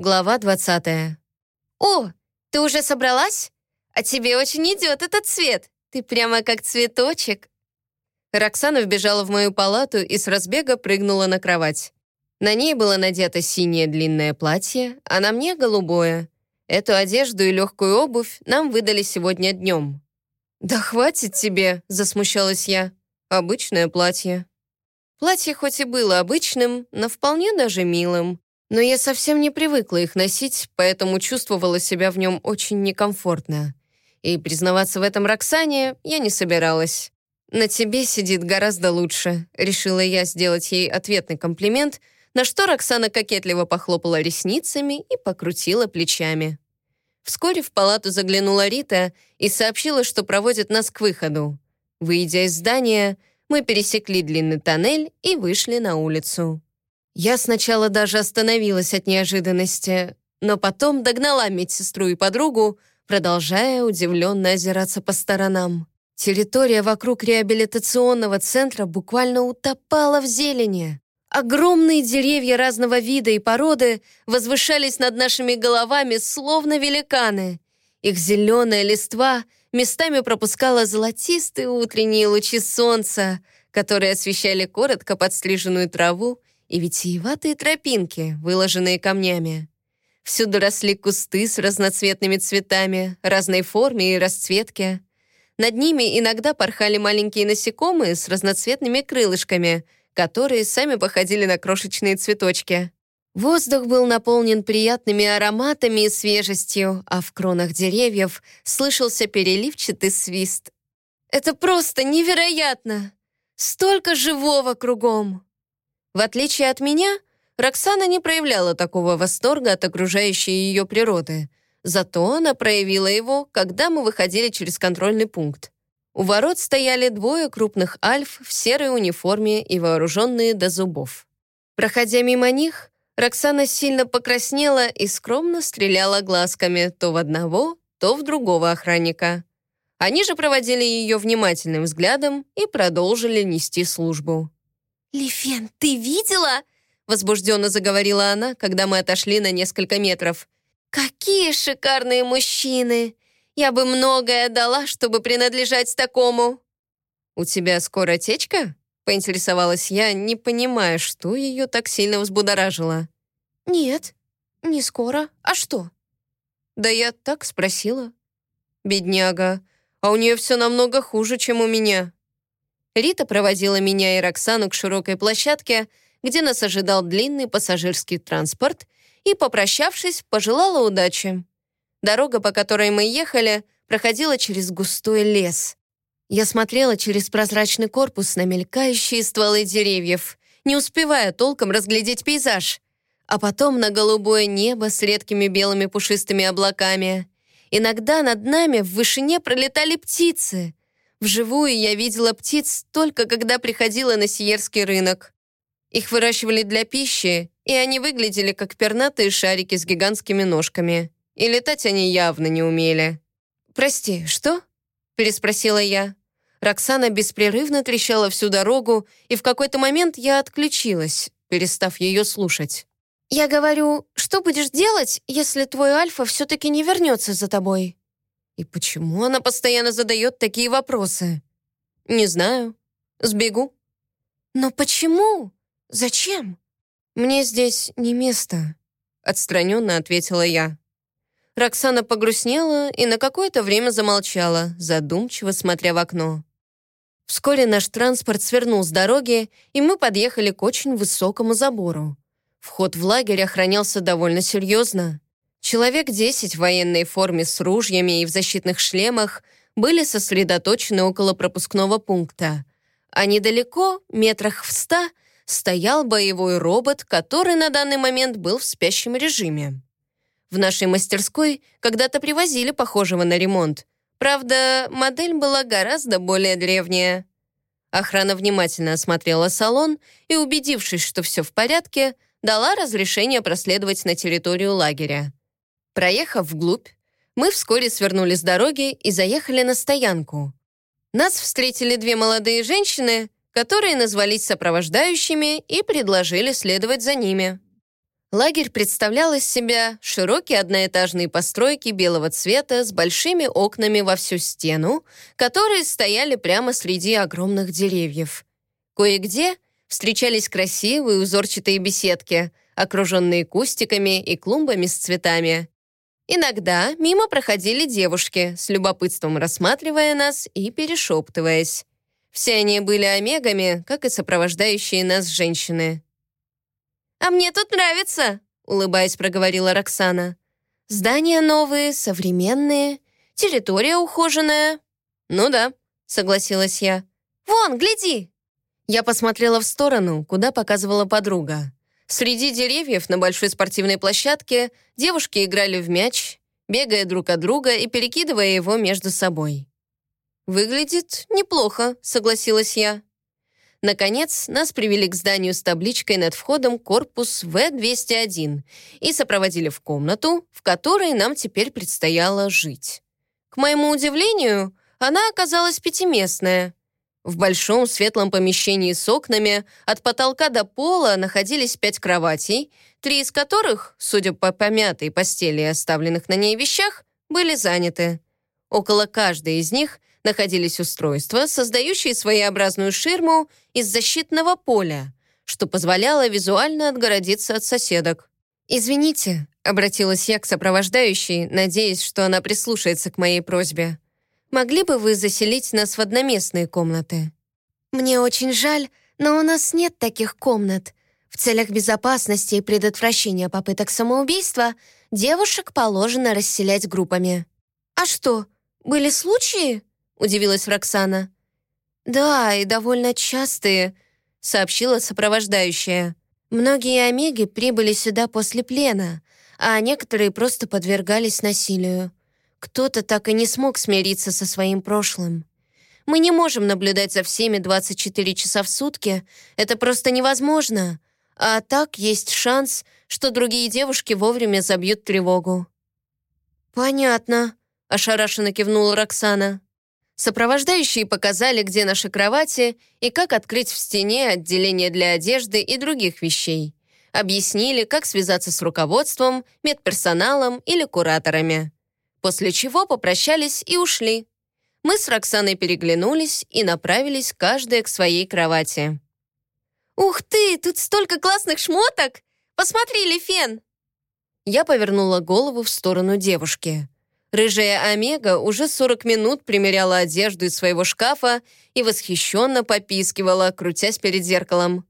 Глава 20. «О, ты уже собралась? А тебе очень идет этот цвет. Ты прямо как цветочек». Роксана вбежала в мою палату и с разбега прыгнула на кровать. На ней было надето синее длинное платье, а на мне голубое. Эту одежду и легкую обувь нам выдали сегодня днем. «Да хватит тебе», — засмущалась я. «Обычное платье». Платье хоть и было обычным, но вполне даже милым. Но я совсем не привыкла их носить, поэтому чувствовала себя в нем очень некомфортно. И признаваться в этом Роксане я не собиралась. «На тебе сидит гораздо лучше», — решила я сделать ей ответный комплимент, на что Роксана кокетливо похлопала ресницами и покрутила плечами. Вскоре в палату заглянула Рита и сообщила, что проводит нас к выходу. Выйдя из здания, мы пересекли длинный тоннель и вышли на улицу. Я сначала даже остановилась от неожиданности, но потом догнала медсестру и подругу, продолжая удивленно озираться по сторонам. Территория вокруг реабилитационного центра буквально утопала в зелени. Огромные деревья разного вида и породы возвышались над нашими головами, словно великаны. Их зеленая листва местами пропускала золотистые утренние лучи солнца, которые освещали коротко подстриженную траву и витиеватые тропинки, выложенные камнями. Всюду росли кусты с разноцветными цветами, разной формы и расцветки. Над ними иногда порхали маленькие насекомые с разноцветными крылышками, которые сами походили на крошечные цветочки. Воздух был наполнен приятными ароматами и свежестью, а в кронах деревьев слышался переливчатый свист. «Это просто невероятно! Столько живого кругом!» В отличие от меня, Роксана не проявляла такого восторга от окружающей ее природы. Зато она проявила его, когда мы выходили через контрольный пункт. У ворот стояли двое крупных альф в серой униформе и вооруженные до зубов. Проходя мимо них, Роксана сильно покраснела и скромно стреляла глазками то в одного, то в другого охранника. Они же проводили ее внимательным взглядом и продолжили нести службу. «Лифен, ты видела?» — возбужденно заговорила она, когда мы отошли на несколько метров. «Какие шикарные мужчины! Я бы многое дала, чтобы принадлежать такому!» «У тебя скоро течка?» — поинтересовалась я, не понимая, что ее так сильно взбудоражило. «Нет, не скоро. А что?» «Да я так спросила». «Бедняга, а у нее все намного хуже, чем у меня». Рита проводила меня и Роксану к широкой площадке, где нас ожидал длинный пассажирский транспорт, и, попрощавшись, пожелала удачи. Дорога, по которой мы ехали, проходила через густой лес. Я смотрела через прозрачный корпус на мелькающие стволы деревьев, не успевая толком разглядеть пейзаж, а потом на голубое небо с редкими белыми пушистыми облаками. Иногда над нами в вышине пролетали птицы. Вживую я видела птиц только когда приходила на Сиерский рынок. Их выращивали для пищи, и они выглядели как пернатые шарики с гигантскими ножками. И летать они явно не умели. «Прости, что?» — переспросила я. Роксана беспрерывно трещала всю дорогу, и в какой-то момент я отключилась, перестав ее слушать. «Я говорю, что будешь делать, если твой Альфа все-таки не вернется за тобой?» И почему она постоянно задает такие вопросы? Не знаю. Сбегу. «Но почему? Зачем?» «Мне здесь не место», — отстраненно ответила я. Роксана погрустнела и на какое-то время замолчала, задумчиво смотря в окно. Вскоре наш транспорт свернул с дороги, и мы подъехали к очень высокому забору. Вход в лагерь охранялся довольно серьезно. Человек 10 в военной форме с ружьями и в защитных шлемах были сосредоточены около пропускного пункта. А недалеко, метрах в 100, стоял боевой робот, который на данный момент был в спящем режиме. В нашей мастерской когда-то привозили похожего на ремонт. Правда, модель была гораздо более древняя. Охрана внимательно осмотрела салон и, убедившись, что все в порядке, дала разрешение проследовать на территорию лагеря. Проехав вглубь, мы вскоре свернули с дороги и заехали на стоянку. Нас встретили две молодые женщины, которые назвались сопровождающими и предложили следовать за ними. Лагерь представлял из себя широкие одноэтажные постройки белого цвета с большими окнами во всю стену, которые стояли прямо среди огромных деревьев. Кое-где встречались красивые узорчатые беседки, окруженные кустиками и клумбами с цветами. Иногда мимо проходили девушки, с любопытством рассматривая нас и перешептываясь. Все они были омегами, как и сопровождающие нас женщины. «А мне тут нравится», — улыбаясь, проговорила Роксана. «Здания новые, современные, территория ухоженная». «Ну да», — согласилась я. «Вон, гляди!» Я посмотрела в сторону, куда показывала подруга. Среди деревьев на большой спортивной площадке девушки играли в мяч, бегая друг от друга и перекидывая его между собой. «Выглядит неплохо», — согласилась я. Наконец, нас привели к зданию с табличкой над входом корпус В-201 и сопроводили в комнату, в которой нам теперь предстояло жить. К моему удивлению, она оказалась пятиместная. В большом светлом помещении с окнами от потолка до пола находились 5 кроватей, 3 из которых, судя по помятой постели и оставленных на ней вещах, были заняты. Около каждой из них находились устройства, создающие своеобразную ширму из защитного поля, что позволяло визуально отгородиться от соседок. «Извините», — обратилась я к сопровождающей, надеясь, что она прислушается к моей просьбе. «Могли бы вы заселить нас в одноместные комнаты?» «Мне очень жаль, но у нас нет таких комнат. В целях безопасности и предотвращения попыток самоубийства девушек положено расселять группами». «А что, были случаи?» — удивилась Роксана. «Да, и довольно частые», — сообщила сопровождающая. «Многие омеги прибыли сюда после плена, а некоторые просто подвергались насилию. Кто-то так и не смог смириться со своим прошлым. Мы не можем наблюдать за всеми 24 часа в сутки, это просто невозможно. А так есть шанс, что другие девушки вовремя забьют тревогу». «Понятно», — ошарашенно кивнула Роксана. Сопровождающие показали, где наши кровати и как открыть в стене отделение для одежды и других вещей. Объяснили, как связаться с руководством, медперсоналом или кураторами. После чего попрощались и ушли. Мы с Роксаной переглянулись и направились каждая к своей кровати. «Ух ты, тут столько классных шмоток! Посмотри, Лифен!» Я повернула голову в сторону девушки. Рыжая Омега уже 40 минут примеряла одежду из своего шкафа и восхищенно попискивала, крутясь перед зеркалом.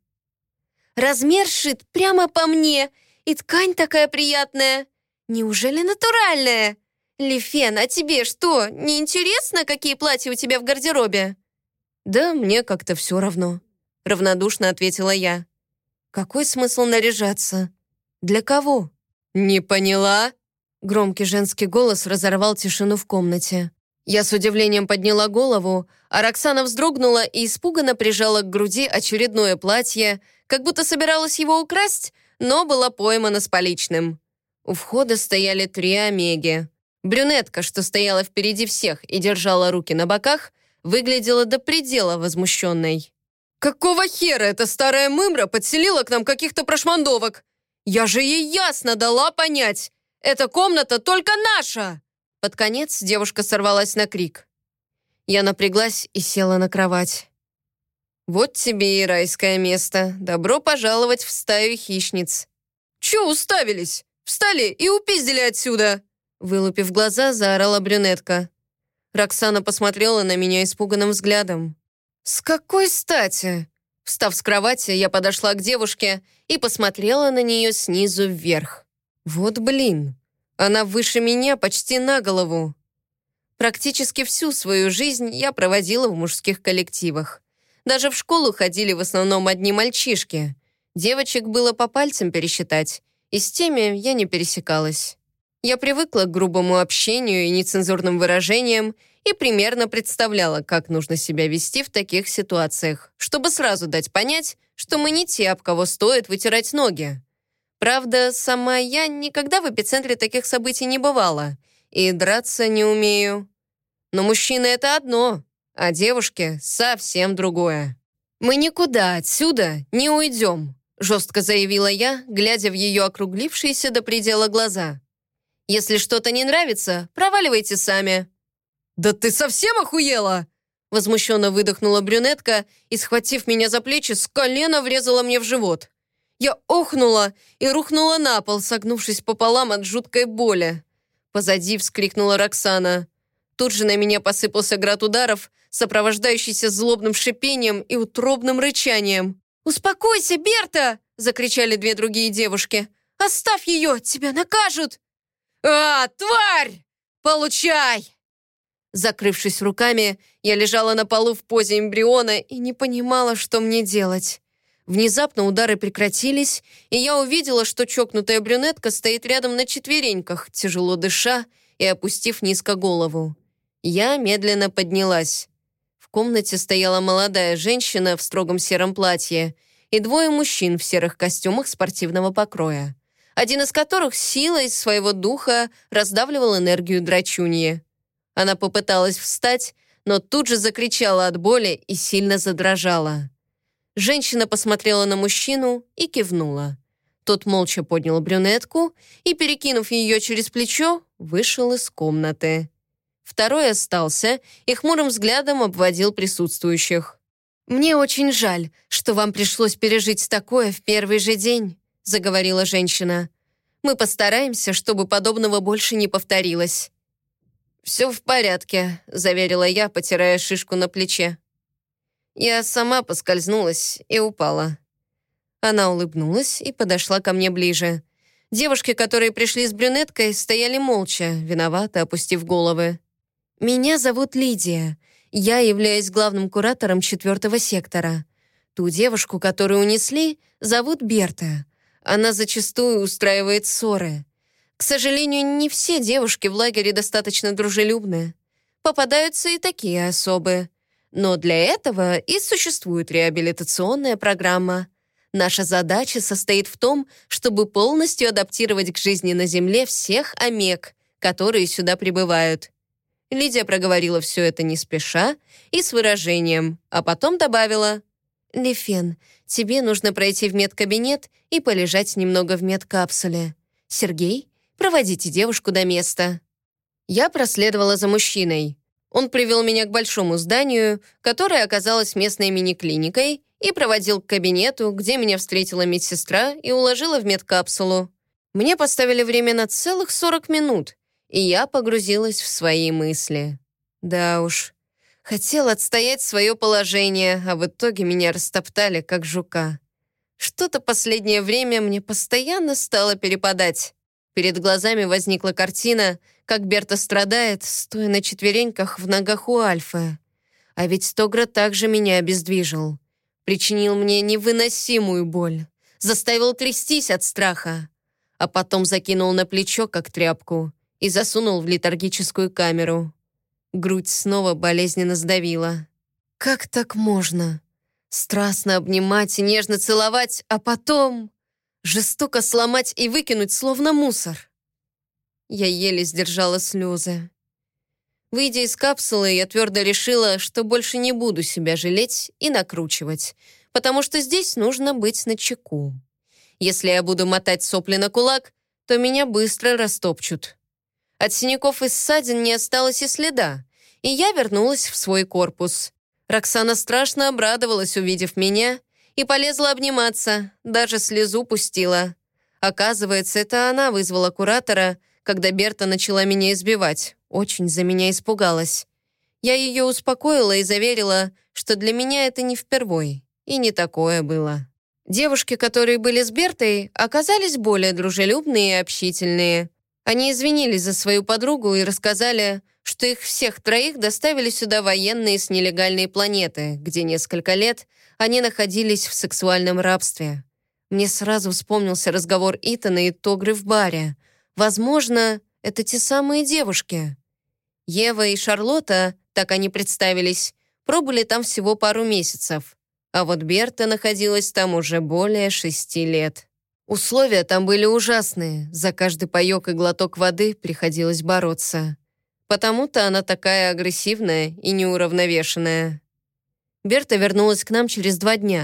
«Размер шит прямо по мне, и ткань такая приятная. Неужели натуральная? Лифен, а тебе что, не интересно, какие платья у тебя в гардеробе?» «Да мне как-то все равно», — равнодушно ответила я. «Какой смысл наряжаться? Для кого?» «Не поняла?» Громкий женский голос разорвал тишину в комнате. Я с удивлением подняла голову, а Роксана вздрогнула и испуганно прижала к груди очередное платье, как будто собиралась его украсть, но была поймана с поличным. У входа стояли 3 омеги. Брюнетка, что стояла впереди всех и держала руки на боках, выглядела до предела возмущенной. «Какого хера эта старая мымра подселила к нам каких-то прошмандовок? Я же ей ясно дала понять! Эта комната только наша!» Под конец девушка сорвалась на крик. Я напряглась и села на кровать. «Вот тебе и райское место. Добро пожаловать в стаю хищниц». «Чё уставились? Встали и упиздили отсюда!» Вылупив глаза, заорала брюнетка. Роксана посмотрела на меня испуганным взглядом. «С какой стати?» Встав с кровати, я подошла к девушке и посмотрела на нее снизу вверх. Вот блин, она выше меня почти на голову. Практически всю свою жизнь я проводила в мужских коллективах. Даже в школу ходили в основном одни мальчишки. Девочек было по пальцам пересчитать, и с теми я не пересекалась. Я привыкла к грубому общению и нецензурным выражениям и примерно представляла, как нужно себя вести в таких ситуациях, чтобы сразу дать понять, что мы не те, об кого стоит вытирать ноги. Правда, сама я никогда в эпицентре таких событий не бывала и драться не умею. Но мужчины — это одно, а девушки — совсем другое. Мы никуда отсюда не уйдем. жестко заявила я, глядя в ее округлившиеся до предела глаза. «Если что-то не нравится, проваливайте сами». «Да ты совсем охуела?» Возмущенно выдохнула брюнетка и, схватив меня за плечи, с колена врезала мне в живот. Я охнула и рухнула на пол, согнувшись пополам от жуткой боли. Позади вскрикнула Роксана. Тут же на меня посыпался град ударов, сопровождающийся злобным шипением и утробным рычанием. «Успокойся, Берта!» — закричали две другие девушки. «Оставь ее! Тебя накажут!» «А, тварь! Получай!» Закрывшись руками, я лежала на полу в позе эмбриона и не понимала, что мне делать. Внезапно удары прекратились, и я увидела, что чокнутая брюнетка стоит рядом на четвереньках, тяжело дыша и опустив низко голову. Я медленно поднялась. В комнате стояла молодая женщина в строгом сером платье и двое мужчин в серых костюмах спортивного покроя, один из которых силой своего духа раздавливал энергию драчуньи. Она попыталась встать, но тут же закричала от боли и сильно задрожала. Женщина посмотрела на мужчину и кивнула. Тот молча поднял брюнетку и, перекинув ее через плечо, вышел из комнаты. Второй остался и хмурым взглядом обводил присутствующих. «Мне очень жаль, что вам пришлось пережить такое в первый же день», заговорила женщина. «Мы постараемся, чтобы подобного больше не повторилось». «Все в порядке», — заверила я, потирая шишку на плече. Я сама поскользнулась и упала. Она улыбнулась и подошла ко мне ближе. Девушки, которые пришли с брюнеткой, стояли молча, виновато опустив головы. «Меня зовут Лидия. Я являюсь главным куратором 4-го сектора. Ту девушку, которую унесли, зовут Берта. Она зачастую устраивает ссоры. К сожалению, не все девушки в лагере достаточно дружелюбны. Попадаются и такие особы. Но для этого и существует реабилитационная программа. Наша задача состоит в том, чтобы полностью адаптировать к жизни на Земле всех омег, которые сюда прибывают». Лидия проговорила все это не спеша и с выражением, а потом добавила: «Лефен, тебе нужно пройти в медкабинет и полежать немного в медкапсуле. Сергей, проводите девушку до места». Я проследовала за мужчиной. Он привел меня к большому зданию, которое оказалось местной мини-клиникой, и проводил к кабинету, где меня встретила медсестра и уложила в медкапсулу. Мне поставили время на целых 40 минут, и я погрузилась в свои мысли. Да уж, хотел отстоять свое положение, а в итоге меня растоптали, как жука. Что-то последнее время мне постоянно стало перепадать. Перед глазами возникла картина, как Берта страдает, стоя на четвереньках в ногах у Альфы. А ведь Тогра также меня обездвижил. Причинил мне невыносимую боль. Заставил трястись от страха. А потом закинул на плечо, как тряпку, и засунул в летаргическую камеру. Грудь снова болезненно сдавила. Как так можно? Страстно обнимать и нежно целовать, а потом жестоко сломать и выкинуть, словно мусор. Я еле сдержала слезы. Выйдя из капсулы, я твердо решила, что больше не буду себя жалеть и накручивать, потому что здесь нужно быть начеку. Если я буду мотать сопли на кулак, то меня быстро растопчут. От синяков и ссадин не осталось и следа, и я вернулась в свой корпус. Роксана страшно обрадовалась, увидев меня, и полезла обниматься, даже слезу пустила. Оказывается, это она вызвала куратора, когда Берта начала меня избивать. Очень за меня испугалась. Я ее успокоила и заверила, что для меня это не впервой, и не такое было. Девушки, которые были с Бертой, оказались более дружелюбные и общительные. Они извинились за свою подругу и рассказали, что их всех троих доставили сюда военные с нелегальной планеты, где несколько лет они находились в сексуальном рабстве. Мне сразу вспомнился разговор Итана и Тогры в баре. Возможно, это те самые девушки. Ева и Шарлотта, так они представились, пробыли там всего пару месяцев. А вот Берта находилась там уже более 6 лет. Условия там были ужасные. За каждый паёк и глоток воды приходилось бороться. Потому-то она такая агрессивная и неуравновешенная. Берта вернулась к нам через 2 дня.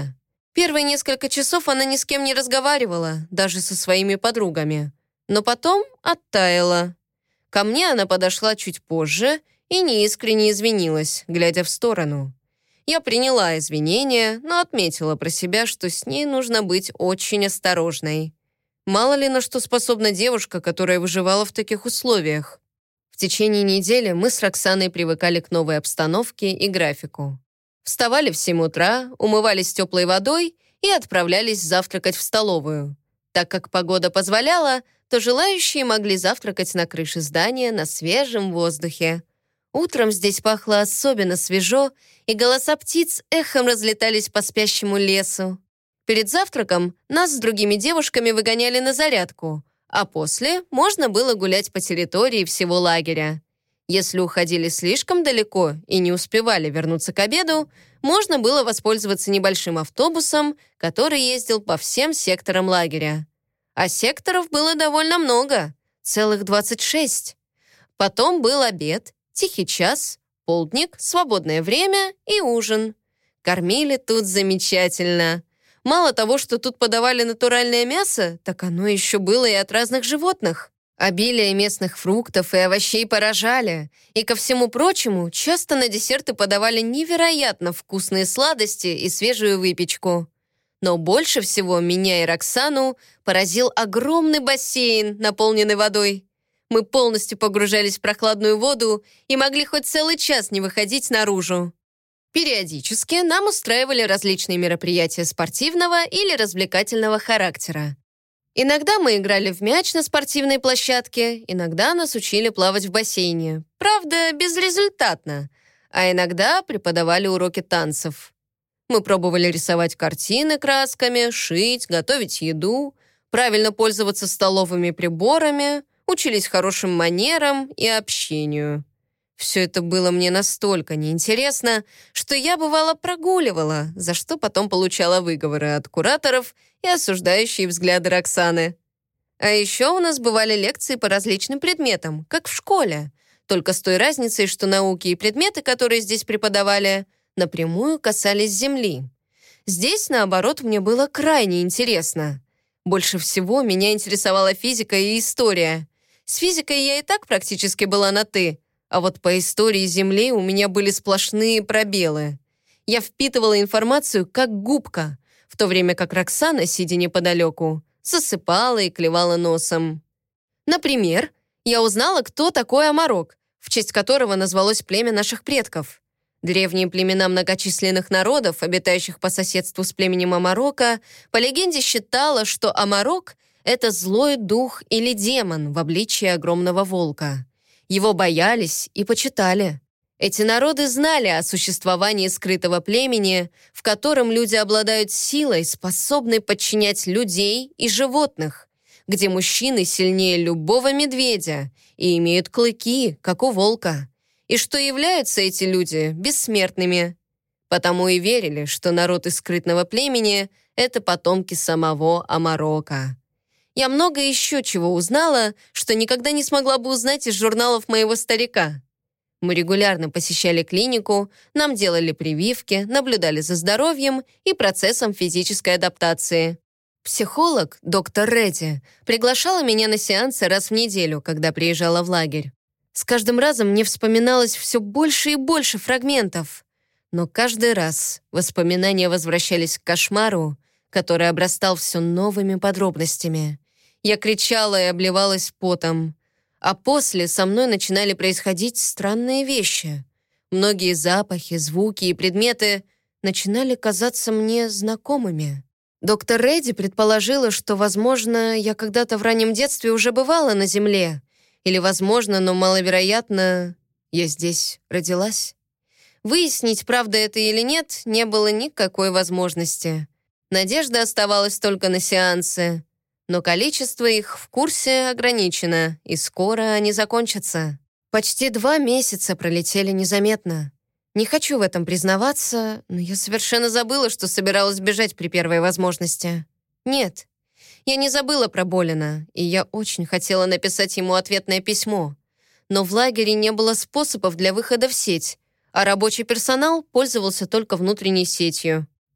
Первые несколько часов она ни с кем не разговаривала, даже со своими подругами. Но потом оттаяла. Ко мне она подошла чуть позже и неискренне извинилась, глядя в сторону. Я приняла извинения, но отметила про себя, что с ней нужно быть очень осторожной. Мало ли на что способна девушка, которая выживала в таких условиях. В течение недели мы с Роксаной привыкали к новой обстановке и графику. Вставали в 7 утра, умывались теплой водой и отправлялись завтракать в столовую. Так как погода позволяла, то желающие могли завтракать на крыше здания на свежем воздухе. Утром здесь пахло особенно свежо, и голоса птиц эхом разлетались по спящему лесу. Перед завтраком нас с другими девушками выгоняли на зарядку, а после можно было гулять по территории всего лагеря. Если уходили слишком далеко и не успевали вернуться к обеду, можно было воспользоваться небольшим автобусом, который ездил по всем секторам лагеря. А секторов было довольно много, целых 26. Потом был обед, тихий час, полдник, свободное время и ужин. Кормили тут замечательно. Мало того, что тут подавали натуральное мясо, так оно еще было и от разных животных. Обилие местных фруктов и овощей поражали, и, ко всему прочему, часто на десерты подавали невероятно вкусные сладости и свежую выпечку. Но больше всего меня и Роксану поразил огромный бассейн, наполненный водой. Мы полностью погружались в прохладную воду и могли хоть целый час не выходить наружу. Периодически нам устраивали различные мероприятия спортивного или развлекательного характера. Иногда мы играли в мяч на спортивной площадке, иногда нас учили плавать в бассейне. Правда, безрезультатно. А иногда преподавали уроки танцев. Мы пробовали рисовать картины красками, шить, готовить еду, правильно пользоваться столовыми приборами, учились хорошим манерам и общению. Все это было мне настолько неинтересно, что я, бывало, прогуливала, за что потом получала выговоры от кураторов и осуждающие взгляды Роксаны. А еще у нас бывали лекции по различным предметам, как в школе, только с той разницей, что науки и предметы, которые здесь преподавали, напрямую касались Земли. Здесь, наоборот, мне было крайне интересно. Больше всего меня интересовала физика и история. С физикой я и так практически была на «ты», а вот по истории Земли у меня были сплошные пробелы. Я впитывала информацию как губка, в то время как Роксана, сидя неподалеку, засыпала и клевала носом. Например, я узнала, кто такой Амарок, в честь которого назвалось племя наших предков. Древние племена многочисленных народов, обитающих по соседству с племенем Амарока, по легенде считало, что Амарок — это злой дух или демон в обличии огромного волка. Его боялись и почитали. Эти народы знали о существовании скрытого племени, в котором люди обладают силой, способной подчинять людей и животных, где мужчины сильнее любого медведя и имеют клыки, как у волка, и что являются эти люди бессмертными. Потому и верили, что народ из скрытного племени — это потомки самого Амарока. Я много еще чего узнала, что никогда не смогла бы узнать из журналов моего старика. Мы регулярно посещали клинику, нам делали прививки, наблюдали за здоровьем и процессом физической адаптации. Психолог, доктор Редди, приглашала меня на сеансы раз в неделю, когда приезжала в лагерь. С каждым разом мне вспоминалось все больше и больше фрагментов. Но каждый раз воспоминания возвращались к кошмару, который обрастал все новыми подробностями. Я кричала и обливалась потом. А после со мной начинали происходить странные вещи. Многие запахи, звуки и предметы начинали казаться мне знакомыми. Доктор Редди предположила, что, возможно, я когда-то в раннем детстве уже бывала на Земле. Или, возможно, но маловероятно, я здесь родилась. Выяснить, правда это или нет, не было никакой возможности. Надежда оставалась только на сеансы. Но количество их в курсе ограничено, и скоро они закончатся. Почти 2 месяца пролетели незаметно. Не хочу в этом признаваться, но я совершенно забыла, что собиралась бежать при первой возможности. Нет, я не забыла про Болина, и я очень хотела написать ему ответное письмо. Но в лагере не было способов для выхода в сеть, а рабочий персонал пользовался только внутренней сетью.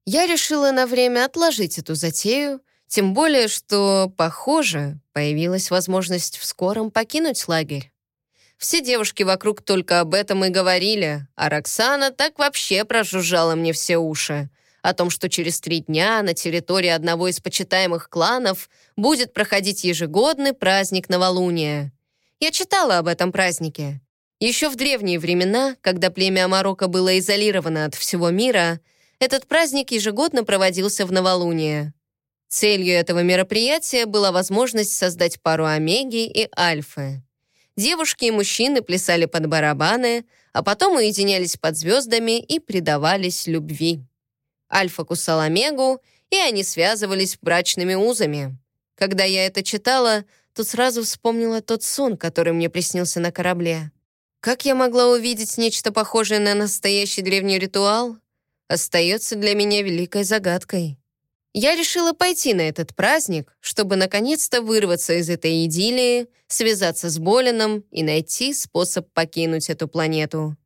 Я решила на время отложить эту затею, тем более, что, похоже, появилась возможность в скором покинуть лагерь. Все девушки вокруг только об этом и говорили, а Роксана так вообще прожужжала мне все уши о том, что через 3 дня на территории одного из почитаемых кланов будет проходить ежегодный праздник новолуния. Я читала об этом празднике. Еще в древние времена, когда племя Амарока было изолировано от всего мира, этот праздник ежегодно проводился в новолуние. Целью этого мероприятия была возможность создать пару Омеги и Альфы. Девушки и мужчины плясали под барабаны, а потом уединялись под звездами и предавались любви. Альфа кусал Омегу, и они связывались брачными узами. Когда я это читала, то сразу вспомнила тот сон, который мне приснился на корабле. Как я могла увидеть нечто похожее на настоящий древний ритуал, остается для меня великой загадкой. Я решила пойти на этот праздник, чтобы наконец-то вырваться из этой идиллии, связаться с Болином и найти способ покинуть эту планету.